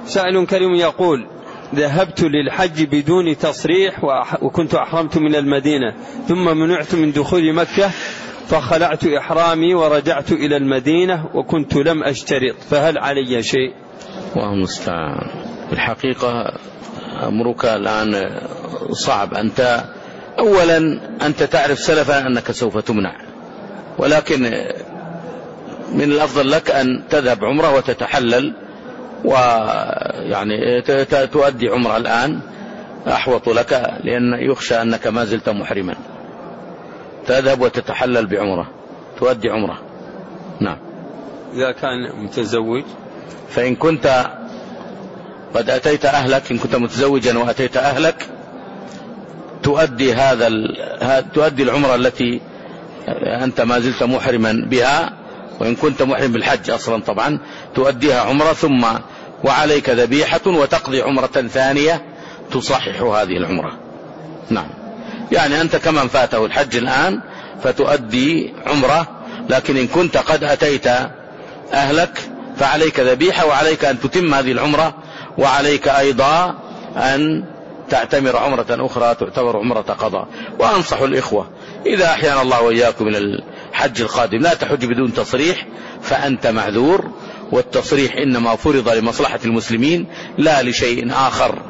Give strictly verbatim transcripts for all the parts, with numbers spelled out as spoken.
سائل كريم يقول: ذهبت للحج بدون تصريح وكنت أحرمت من المدينة، ثم منعت من دخول مكة فخلعت إحرامي ورجعت إلى المدينة وكنت لم أشترط، فهل علي شيء؟ الله المستعان. الحقيقة أمرك الآن صعب. أنت أولا أنت تعرف سلفا أنك سوف تمنع، ولكن من الأفضل لك أن تذهب عمرة وتتحلل، ويعني تؤدي عمرة الآن أحوط لك، لأن يخشى أنك ما زلت محرما. تذهب وتتحلل بعمرة، تؤدي عمرة. نعم. إذا كان متزوج، فإن كنت قد أتيت أهلك، إن كنت متزوجا وأتيت أهلك تؤدي هذا تؤدي العمرة التي أنت ما زلت محرما بها، وإن كنت محرم بالحج أصلا طبعا تؤديها عمرة، ثم وعليك ذبيحة وتقضي عمرة ثانية تصحح هذه العمرة. نعم. يعني أنت كمن فاته الحج الآن فتؤدي عمرة، لكن إن كنت قد أتيت أهلك فعليك ذبيحة، وعليك أن تتم هذه العمرة، وعليك أيضا أن تعتمر عمرة أخرى تعتبر عمرة قضاء. وأنصح الإخوة إذا أحيانا الله وإياكم من الحج القادم لا تحج بدون تصريح، فأنت معذور، والتصريح إنما فرض لمصلحة المسلمين لا لشيء آخر،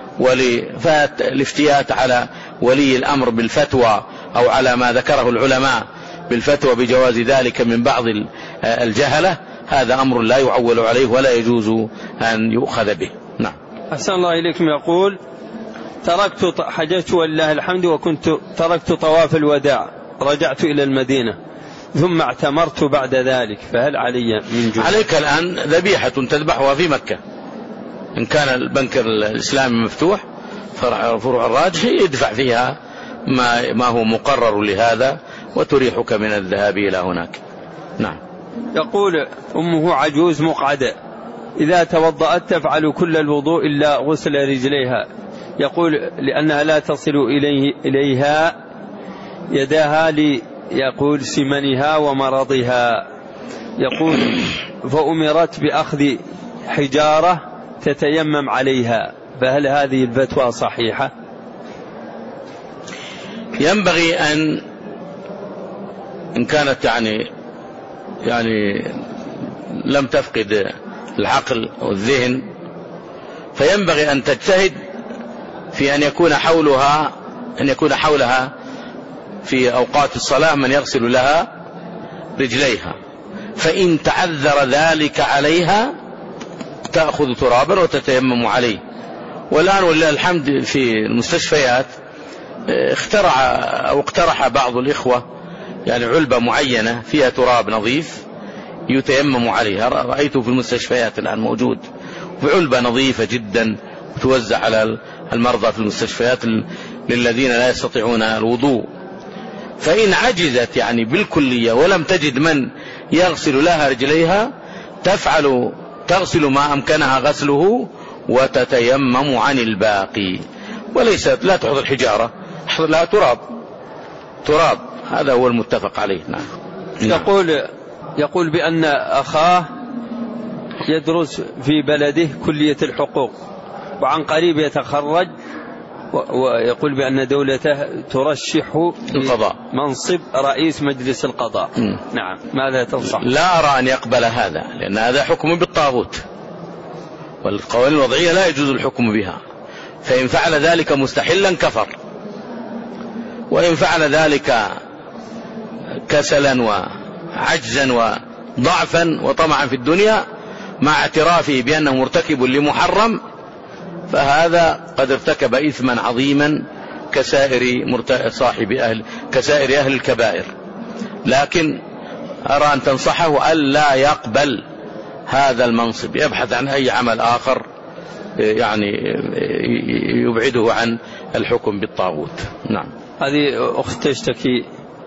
وللافتيات على ولي الأمر بالفتوى أو على ما ذكره العلماء بالفتوى بجواز ذلك من بعض الجهلة. هذا أمر لا يعول عليه ولا يجوز أن يؤخذ به. نعم. أحسن الله إليكم. يقول: تركت حججت ولله الحمد وكنت تركت طواف الوداع، رجعت إلى المدينة ثم اعتمرت بعد ذلك، فهل علي من جزء؟ عليك الآن ذبيحة تذبحها في مكة، إن كان البنك الإسلامي مفتوح فروع الراجح يدفع فيها ما, ما هو مقرر لهذا وتريحك من الذهاب إلى هناك. نعم. يقول: أمه عجوز مقعدة، إذا توضأت تفعل كل الوضوء إلا غسل رجليها، يقول لأنها لا تصل إليه إليها يداها لي يقول سمنها ومرضها، يقول فأمرت بأخذ حجارة تتيمم عليها، فهل هذه الفتوى صحيحة؟ ينبغي أن إن كانت يعني يعني لم تفقد العقل والذهن، فينبغي أن تجتهد في أن يكون حولها أن يكون حولها في أوقات الصلاة من يغسل لها رجليها، فإن تعذر ذلك عليها تأخذ ترابا وتتيمم عليه. والآن ولله الحمد في المستشفيات اخترع أو اقترح بعض الإخوة يعني علبة معينة فيها تراب نظيف يتيمم عليها، رأيته في المستشفيات الآن موجود، وعلبة نظيفة جدا توزع على المرضى في المستشفيات للذين لا يستطيعون الوضوء. فإن عجزت يعني بالكلية ولم تجد من يغسل لها رجليها تفعل تغسل ما أمكنها غسله وتتيمم عن الباقي، وليس لا تحضر حجارة، تحضر لها تراب تراب هذا هو المتفق عليه. نعم. يقول يقول بأن أخاه يدرس في بلده كلية الحقوق وعن قريب يتخرج، ويقول بأن دولته ترشح القضاء منصب رئيس مجلس القضاء. م. نعم، ماذا تنصح؟ لا أرى أن يقبل هذا، لأن هذا حكم بالطاغوت، والقوانين الوضعية لا يجوز الحكم بها، فإن فعل ذلك مستحلا كفر، وإن فعل ذلك كسلا وعجزا وضعفا وطمعا في الدنيا مع اعترافه بأنه مرتكب لمحرم فهذا قد ارتكب إثما عظيما كسائر صاحب أهل كسائر أهل الكبائر. لكن أرى أن تنصحه ألا يقبل هذا المنصب، يبحث عن أي عمل آخر يعني يبعده عن الحكم بالطاغوت. نعم. هذه أخت تشتكي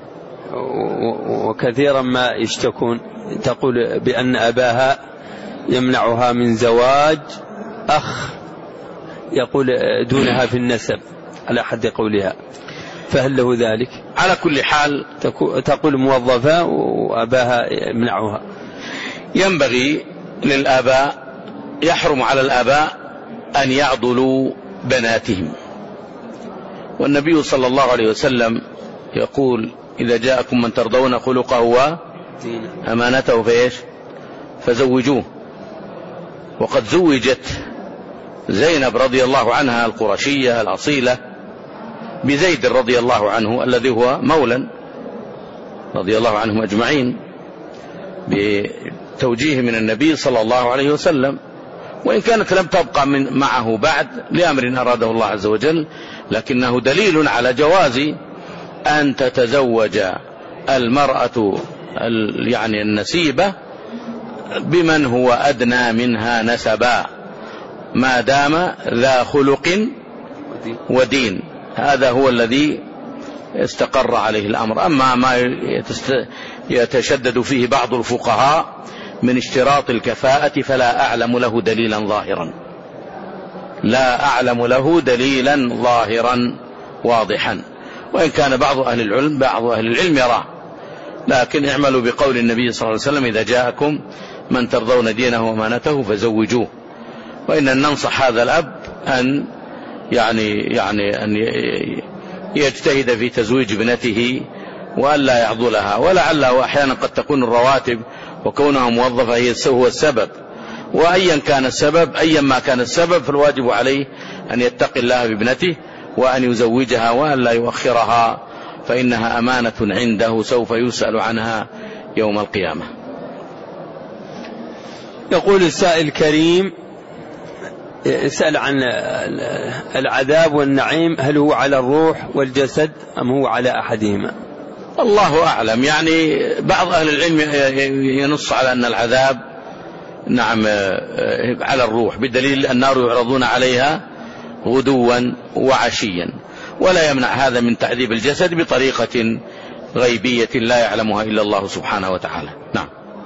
وكثيرا ما يشتكون، تقول بأن أباها يمنعها من زواج أخ يقول دونها في النسب على حد قولها، فهل له ذلك؟ على كل حال تقول موظفة وأباها يمنعها. ينبغي للآباء يحرم على الآباء أن يعضلوا بناتهم. والنبي صلى الله عليه وسلم يقول إذا جاءكم من ترضون خلقه وأمانته فإيش فزوجوه. وقد زوجت زينب رضي الله عنها القرشية الأصيلة بزيد رضي الله عنه الذي هو مولى رضي الله عنهم أجمعين بتوجيه من النبي صلى الله عليه وسلم، وإن كانت لم تبقى من معه بعد لأمر أراده الله عز وجل، لكنه دليل على جواز أن تتزوج المرأة يعني النسيبة بمن هو أدنى منها نسبا ما دام ذا خلق ودين. هذا هو الذي استقر عليه الأمر. أما ما يتشدد فيه بعض الفقهاء من اشتراط الكفاءة فلا أعلم له دليلا ظاهرا، لا أعلم له دليلا ظاهرا واضحا، وإن كان بعض أهل العلم بعض أهل العلم يراه، لكن اعملوا بقول النبي صلى الله عليه وسلم إذا جاءكم من ترضون دينه وأمانته فزوجوه. وإن ننصح هذا الأب أن يعني يعني أن يجتهد في تزويج ابنته وأن لا يعضلها، ولعله أحيانا قد تكون الرواتب وكونها موظفة هي هو السبب، وأيا كان السبب أيا ما كان السبب فالواجب عليه أن يتقي الله بابنته وأن يزوجها وأن لا يؤخرها، فإنها أمانة عنده سوف يسأل عنها يوم القيامة. يقول السائل الكريم يسأل عن العذاب والنعيم، هل هو على الروح والجسد أم هو على أحدهما؟ الله أعلم. يعني بعض أهل العلم ينص على أن العذاب نعم على الروح، بدليل النار يعرضون عليها غدوا وعشيا، ولا يمنع هذا من تعذيب الجسد بطريقة غيبية لا يعلمها إلا الله سبحانه وتعالى. نعم.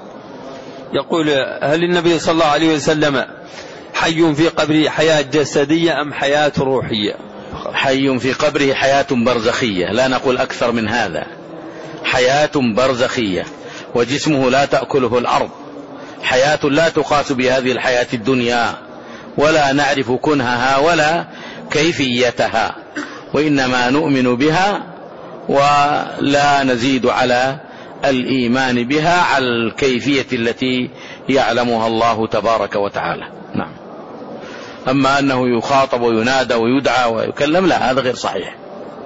يقول هل النبي صلى الله عليه وسلم حي في قبره حياة جسدية أم حياة روحية؟ حي في قبره حياة برزخية، لا نقول أكثر من هذا، حياة برزخية، وجسمه لا تأكله الأرض، حياة لا تقاس بهذه الحياة الدنيا، ولا نعرف كنهها ولا كيفيتها، وإنما نؤمن بها ولا نزيد على الإيمان بها على الكيفية التي يعلمها الله تبارك وتعالى. نعم. أما أنه يخاطب وينادى ويدعى ويكلم لا، هذا غير صحيح،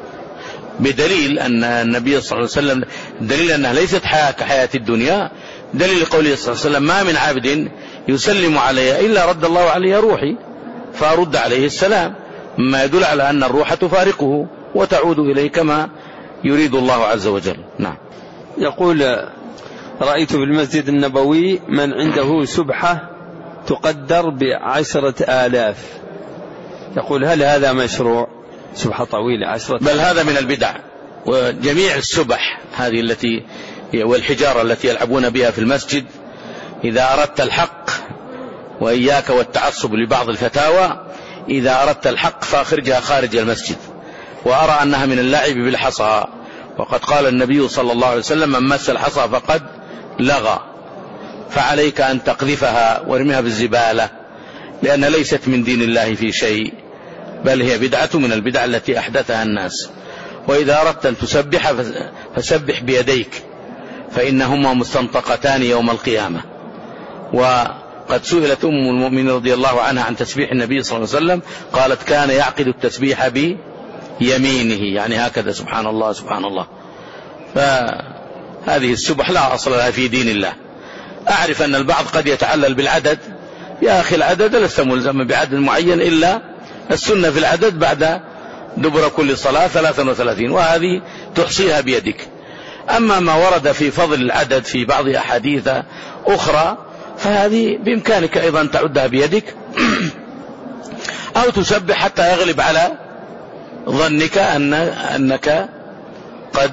بدليل أن النبي صلى الله عليه وسلم دليل أنها ليست حياة كحياة الدنيا، دليل قوله صلى الله عليه وسلم ما من عبد يسلم علي إلا رد الله عليه روحي فأرد عليه السلام، ما يدل على أن الروح تفارقه وتعود إليه كما يريد الله عز وجل. نعم. يقول رأيت في المسجد النبوي من عنده سبحة تقدر بعشرة آلاف، يقول هل هذا مشروع؟ سبحة طويلة عشرة آلاف. بل هذا من البدع، وجميع السبح هذه التي والحجارة التي يلعبون بها في المسجد، إذا أردت الحق، وإياك والتعصب لبعض الفتاوى، إذا أردت الحق فأخرجها خارج المسجد، وأرى أنها من اللعب بالحصى، وقد قال النبي صلى الله عليه وسلم من مس الحصى فقد لغى، فعليك أن تقذفها وارميها بالزبالة، لأن ليست من دين الله في شيء، بل هي بدعة من البدع التي أحدثها الناس. وإذا أردت أن تسبح فسبح بيديك، فإنهما مستنطقتان يوم القيامة. وقد سئلت أم المؤمنين رضي الله عنها عن تسبيح النبي صلى الله عليه وسلم، قالت كان يعقد التسبيح بيمينه، يعني هكذا سبحان الله سبحان الله. فهذه السبح لا أصل لها في دين الله. أعرف أن البعض قد يتعلل بالعدد، يا أخي العدد لست ملزما بعدد معين، إلا السنة في العدد بعد دبر كل صلاة ثلاثا وثلاثين، وهذه تحصيها بيدك. أما ما ورد في فضل العدد في بعض أحاديث أخرى فهذه بإمكانك أيضا تعدها بيدك أو تسبح حتى يغلب على ظنك أن أنك قد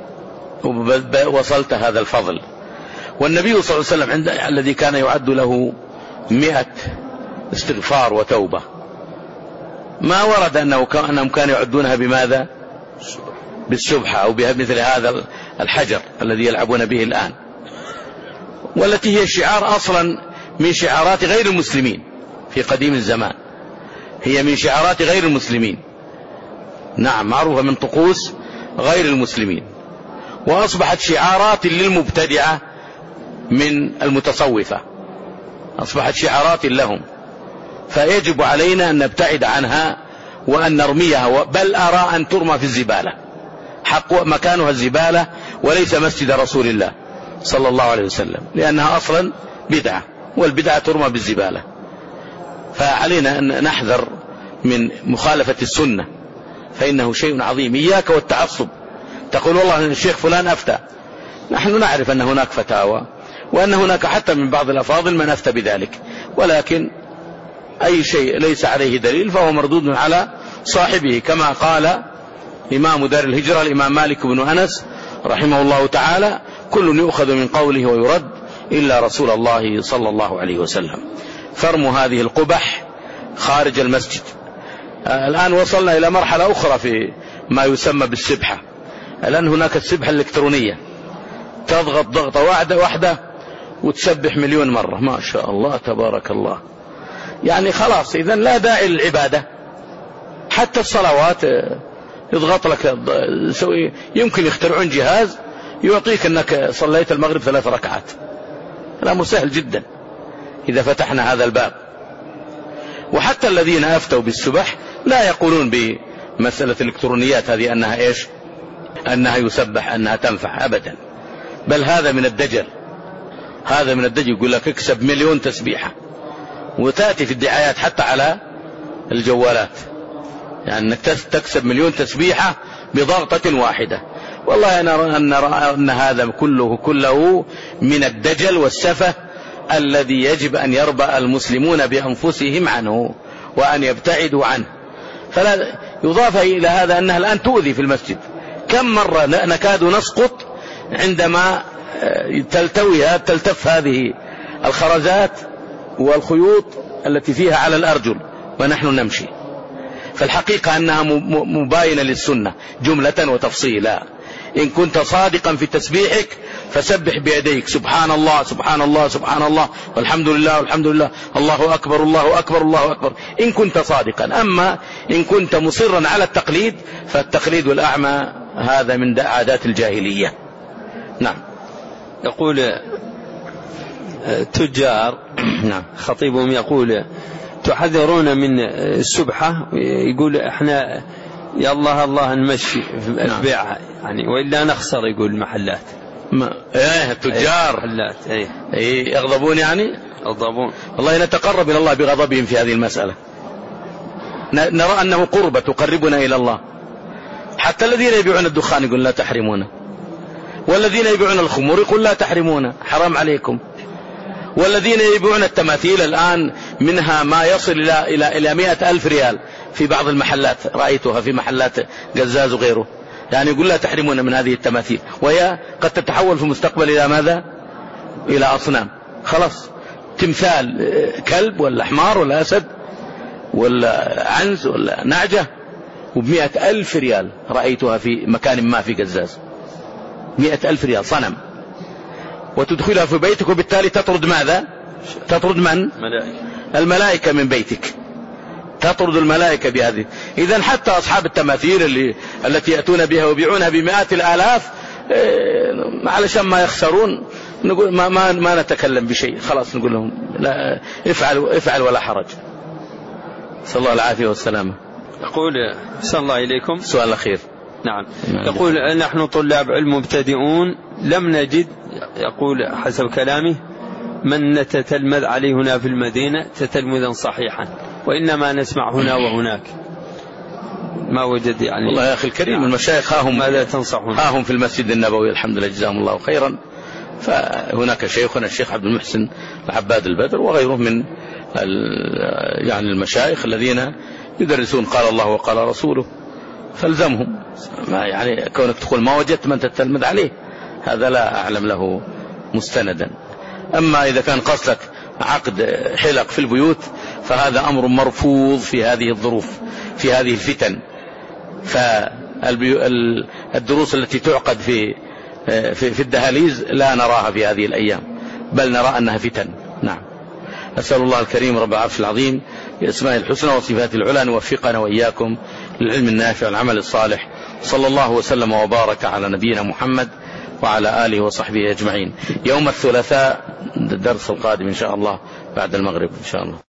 وصلت هذا الفضل. والنبي صلى الله عليه وسلم عند الذي كان يعد له مئة استغفار وتوبة، ما ورد أنه أنهم كانوا يعدونها بماذا؟ بالسبحة أو بمثل هذا الحجر الذي يلعبون به الآن، والتي هي شعار أصلا من شعارات غير المسلمين، في قديم الزمان، هي من شعارات غير المسلمين، نعم معروفة من طقوس غير المسلمين، وأصبحت شعارات للمبتدعة من المتصوفة، أصبحت شعارات لهم، فيجب علينا أن نبتعد عنها وأن نرميها، بل أرى أن ترمى في الزبالة، حق مكانها الزبالة وليس مسجد رسول الله صلى الله عليه وسلم، لأنها أصلا بدعة، والبدعة ترمى بالزبالة. فعلينا أن نحذر من مخالفة السنة، فإنه شيء عظيم. إياك والتعصب، تقول والله الشيخ فلان أفتى، نحن نعرف أن هناك فتاوى، وأن هناك حتى من بعض الأفاضل من أفتى بذلك، ولكن أي شيء ليس عليه دليل فهو مردود على صاحبه، كما قال إمام دار الهجرة الإمام مالك بن أنس رحمه الله تعالى: كل يؤخذ من قوله ويرد إلا رسول الله صلى الله عليه وسلم. فرموا هذه القبح خارج المسجد. الآن وصلنا إلى مرحلة أخرى في ما يسمى بالسبحة. الآن هناك السبحة الإلكترونية، تضغط ضغطة واحدة واحدة وتسبح مليون مرة، ما شاء الله تبارك الله. يعني خلاص إذن لا داعي للعبادة. حتى الصلوات يضغط لك، يمكن يخترعون جهاز يعطيك أنك صليت المغرب ثلاث ركعات. الأمر سهل جدا إذا فتحنا هذا الباب. وحتى الذين أفتوا بالسبح لا يقولون بمسألة الإلكترونيات هذه أنها إيش، أنها يسبح، أنها تنفع أبدا، بل هذا من الدجل، هذا من الدجل. يقول لك اكسب مليون تسبيحة، وتأتي في الدعايات حتى على الجوالات، يعني أنك تكسب مليون تسبيحة بضغطة واحدة. والله أنا أرى أن, أن هذا كله كله من الدجل والسفة الذي يجب أن يربأ المسلمون بأنفسهم عنه وأن يبتعدوا عنه. فلا يضاف إلى هذا أنها الآن تؤذي في المسجد. كم مرة نكاد نسقط عندما تلتوي تلتف هذه الخرزات والخيوط التي فيها على الأرجل ونحن نمشي. فالحقيقة أنها مباينة للسنة جملة وتفصيلا. إن كنت صادقا في تسبيحك فسبح بيديك سبحان الله سبحان الله سبحان الله والحمد لله والحمد لله، الله أكبر الله أكبر الله أكبر، إن كنت صادقا. أما إن كنت مصرا على التقليد فالتقليد الأعمى هذا من عادات الجاهلية. نعم. يقول تجار نعم خطيبهم يقول تحذرون من السبحة، يقول احنا يا الله الله نمشي في البيع يعني وإلا نخسر، يقول المحلات. ما ايه التجار محلات ايه ايه يغضبون، يعني يغضبون. والله نتقرب إلى الله بغضبهم في هذه المسألة. نرى أنه قربة تقربنا إلى الله. حتى الذين يبيعون الدخان يقول لا تحرمونه، والذين يبيعون الخمور يقول لا تحرمونه حرام عليكم، والذين يبيعون التماثيل الآن منها ما يصل إلى إلى إلى مئة ألف ريال في بعض المحلات، رأيتها في محلات قزاز وغيره، يعني يقول لا تحرمون من هذه التماثيل، وهي قد تتحول في المستقبل إلى ماذا؟ إلى أصنام. خلاص تمثال كلب ولا حمار ولا أسد ولا عنز ولا نعجة وبمئة ألف ريال، رأيتها في مكان ما في قزاز، مئة ألف ريال صنم، وتدخلها في بيتك، وبالتالي تطرد ماذا؟ تطرد من؟ ملائكة. الملائكة من بيتك، تطرد الملائكة بهذه. إذن حتى أصحاب التماثيل اللي التي يأتون بها ويبيعونها بمئات الآلاف إيه علشان ما يخسرون، نقول ما, ما, ما نتكلم بشيء، خلاص نقول لهم لا افعل, افعل ولا حرج. صلى الله العافية والسلامة. يقول صلى الله إليكم سؤال أخير. نعم. يقول نحن طلاب علم مبتدئون لم نجد، يقول حسب كلامه، من نتتلمذ عليه هنا في المدينة تتلمذا صحيحا، وإنما نسمع هنا وهناك، ما وجد يعني. والله يا أخي الكريم يعني المشايخ هاهم ماذا تنصحون؟ هاهم في المسجد النبوي الحمد لله جزاهم الله خيرا. فهناك شيخنا الشيخ عبد المحسن العباد البدر وغيره من يعني المشايخ الذين يدرسون قال الله وقال رسوله، فالزمهم. ما يعني كونك تقول ما وجدت من تتلمذ عليه، هذا لا أعلم له مستندا. أما إذا كان قصدك عقد حلق في البيوت فهذا أمر مرفوض في هذه الظروف، في هذه الفتن. فالدروس التي تعقد في في الدهاليز لا نراها في هذه الأيام، بل نرى أنها فتن. نعم. أسأل الله الكريم رب العرش العظيم بأسمائه الحسنى وصفاته العلى أن يوفقنا وإياكم للعلم النافع والعمل الصالح. صلى الله وسلم وبارك على نبينا محمد وعلى آله وصحبه أجمعين. يوم الثلاثاء الدرس القادم إن شاء الله بعد المغرب إن شاء الله.